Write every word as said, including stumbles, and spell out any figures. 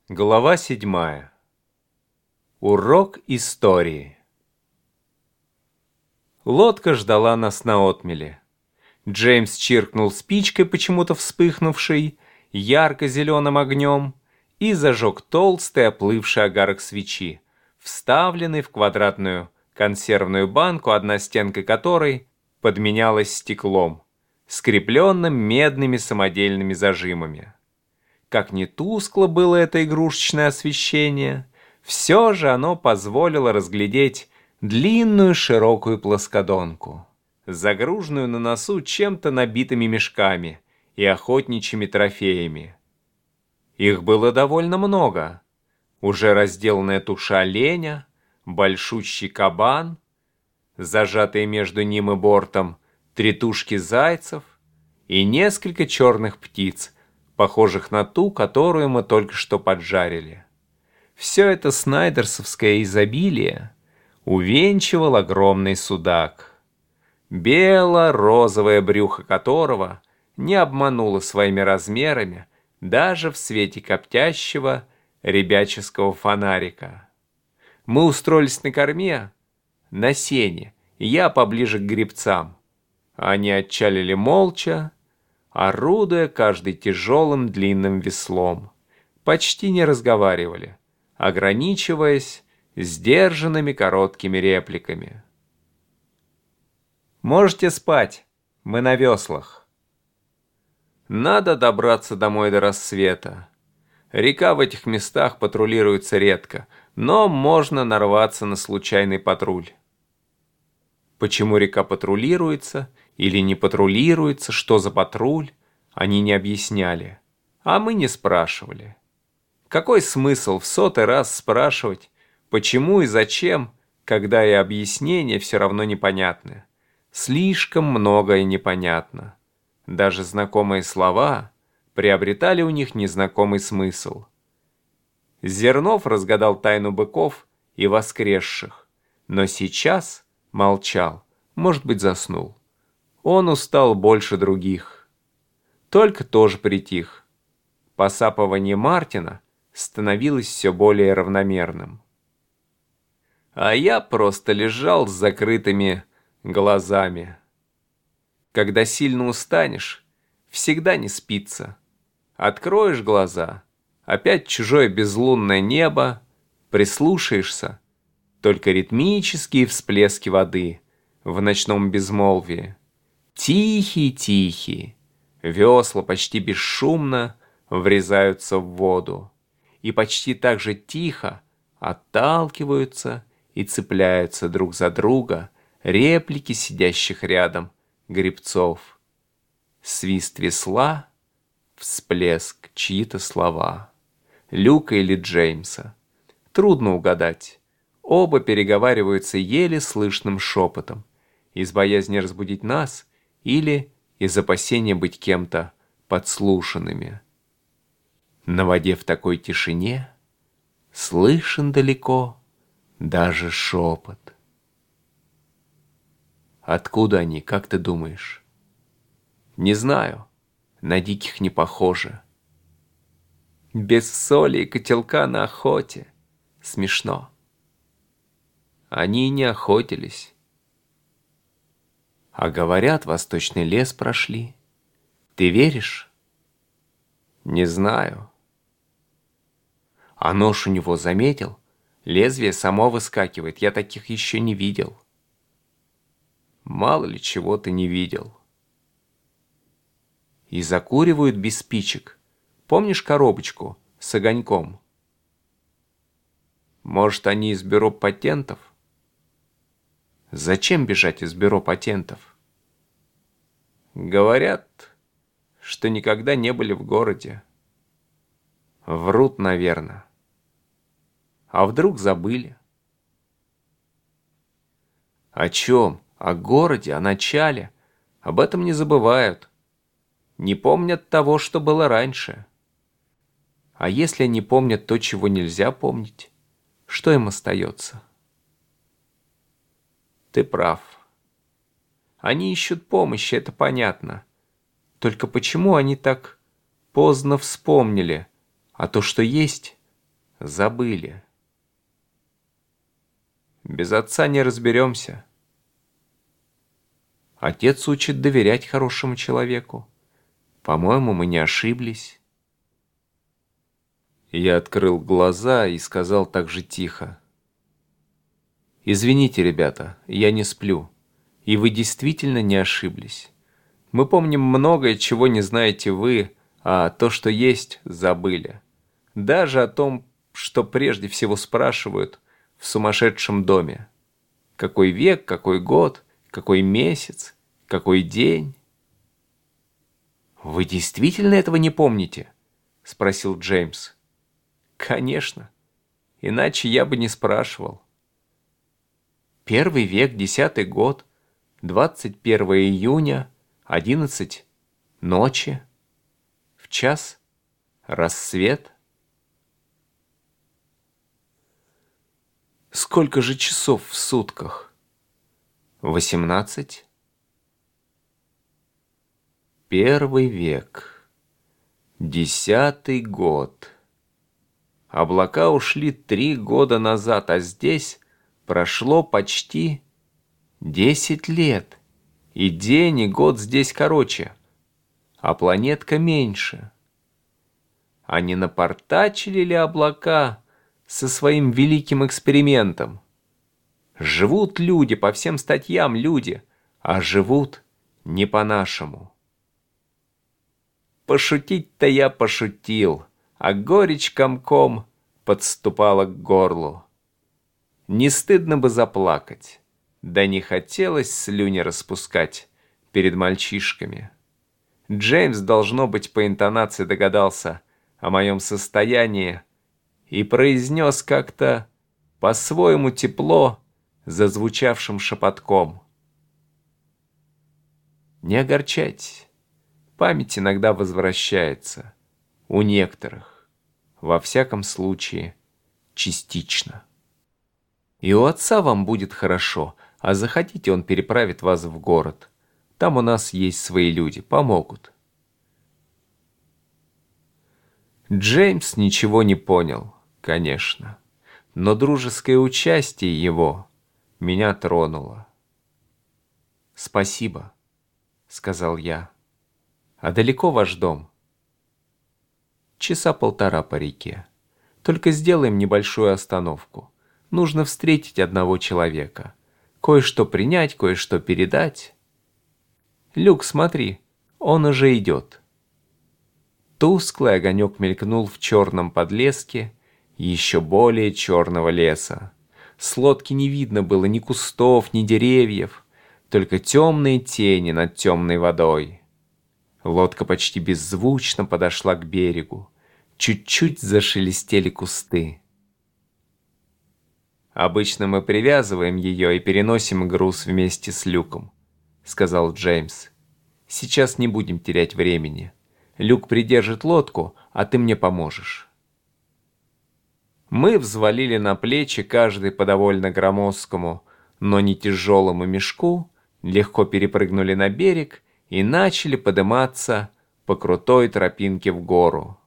Глава седьмая. Урок истории. Лодка ждала нас на отмеле. Джеймс чиркнул спичкой, почему-то вспыхнувшей, ярко-зеленым огнем, и зажег толстый оплывший огарок свечи, вставленный в квадратную консервную банку, одна стенка которой подменялась стеклом, скрепленным медными самодельными зажимами. Как ни тускло было это игрушечное освещение, все же оно позволило разглядеть длинную широкую плоскодонку, загруженную на носу чем-то набитыми мешками и охотничьими трофеями. Их было довольно много. Уже разделанная туша оленя, большущий кабан, зажатые между ним и бортом три тушки зайцев и несколько черных птиц, похожих на ту, которую мы только что поджарили. Все это снайдерсовское изобилие увенчивал огромный судак, бело-розовое брюхо которого не обмануло своими размерами даже в свете коптящего ребяческого фонарика. Мы устроились на корме, на сене, я поближе к гребцам. Они отчалили молча, орудуя каждый тяжелым длинным веслом, почти не разговаривали, ограничиваясь сдержанными короткими репликами. «Можете спать, мы на веслах». Надо добраться домой до рассвета. Река в этих местах патрулируется редко, но можно нарваться на случайный патруль. Почему река патрулируется или не патрулируется, что за патруль, они не объясняли, а мы не спрашивали. Какой смысл в сотый раз спрашивать, почему и зачем, когда и объяснения все равно непонятны? Слишком многое непонятно. Даже знакомые слова приобретали у них незнакомый смысл. Зернов разгадал тайну быков и воскресших, но сейчас молчал, может быть, заснул. Он устал больше других. Только тоже притих. Посапывание Мартина становилось все более равномерным. А я просто лежал с закрытыми глазами. Когда сильно устанешь, всегда не спится. Откроешь глаза, опять чужое безлунное небо, прислушаешься, только ритмические всплески воды в ночном безмолвии. Тихие-тихие, весла почти бесшумно врезаются в воду и почти так же тихо отталкиваются и цепляются друг за друга реплики сидящих рядом гребцов. Свист весла, всплеск, чьи-то слова. Люка или Джеймса. Трудно угадать. Оба переговариваются еле слышным шепотом, из боязни разбудить нас или из опасения быть кем-то подслушанными. На воде в такой тишине слышен далеко даже шепот. Откуда они, как ты думаешь? Не знаю, на диких не похоже. Без соли и котелка на охоте. Смешно. Они и не охотились. А говорят, восточный лес прошли. Ты веришь? Не знаю. А нож у него заметил? Лезвие само выскакивает. Я таких еще не видел. Мало ли чего ты не видел. И закуривают без спичек. Помнишь коробочку с огоньком? Может, они из бюро патентов? Зачем бежать из бюро патентов? Говорят, что никогда не были в городе. Врут, наверное. А вдруг забыли? О чем? О городе, о начале. Об этом не забывают. Не помнят того, что было раньше. А если они помнят то, чего нельзя помнить, что им остается? Ты прав. Они ищут помощи, это понятно. Только почему они так поздно вспомнили, а то, что есть, Забыли. Без отца не разберемся. Отец учит доверять хорошему человеку. По-моему, мы не ошиблись. Я открыл глаза и сказал так же тихо. «Извините, ребята, я не сплю, и вы действительно не ошиблись. Мы помним многое, чего не знаете вы, а то, что есть, забыли. Даже о том, что прежде всего спрашивают в сумасшедшем доме. Какой век, какой год, какой месяц, какой день?» «Вы действительно этого не помните?» — спросил Джеймс. «Конечно, иначе я бы не спрашивал. Первый век, десятый год, двадцать первого июня, одиннадцать ночи, в час рассвет. Сколько же часов в сутках? Восемнадцать. Первый век, десятый год. Облака ушли три года назад, а здесь прошло почти десять лет. И день, и год здесь короче, а планетка меньше. А не напортачили ли облака со своим великим экспериментом? Живут люди, по всем статьям люди, а живут не по-нашему. Пошутить-то я пошутил, а горечь комком подступала к горлу. Не стыдно бы заплакать, да не хотелось слюни распускать перед мальчишками. Джеймс, должно быть, по интонации догадался о моем состоянии и произнес как-то по-своему тепло, зазвучавшим шепотком. «Не огорчайтесь, память иногда возвращается, у некоторых, во всяком случае, частично. И у отца вам будет хорошо, а захотите, он переправит вас в город. Там у нас есть свои люди, помогут». Джеймс ничего не понял, конечно, но дружеское участие его меня тронуло. «Спасибо», — сказал я. «А далеко ваш дом?» «Часа полтора по реке. Только сделаем небольшую остановку. Нужно встретить одного человека. Кое-что принять, кое-что передать. Люк, смотри, он уже идет». Тусклый огонек мелькнул в черном подлеске еще более черного леса. С лодки не видно было ни кустов, ни деревьев, только темные тени над темной водой. Лодка почти беззвучно подошла к берегу. Чуть-чуть зашелестели кусты. «Обычно мы привязываем ее и переносим груз вместе с Люком», — сказал Джеймс. «Сейчас не будем терять времени. Люк придержит лодку, а ты мне поможешь». Мы взвалили на плечи каждый по довольно громоздкому, но не тяжелому мешку, легко перепрыгнули на берег и начали подниматься по крутой тропинке в гору.